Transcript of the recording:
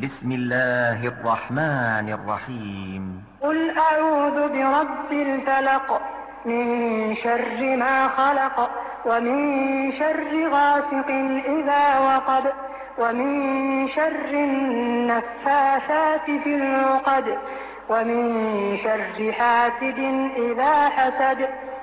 بسم الله الرحمن الرحيم. قل أعوذ برب الفلق من شر ما خلق ومن شر غاسق إذا وقب ومن شر النفاثات في العقد ومن شر حاسد إذا حسد.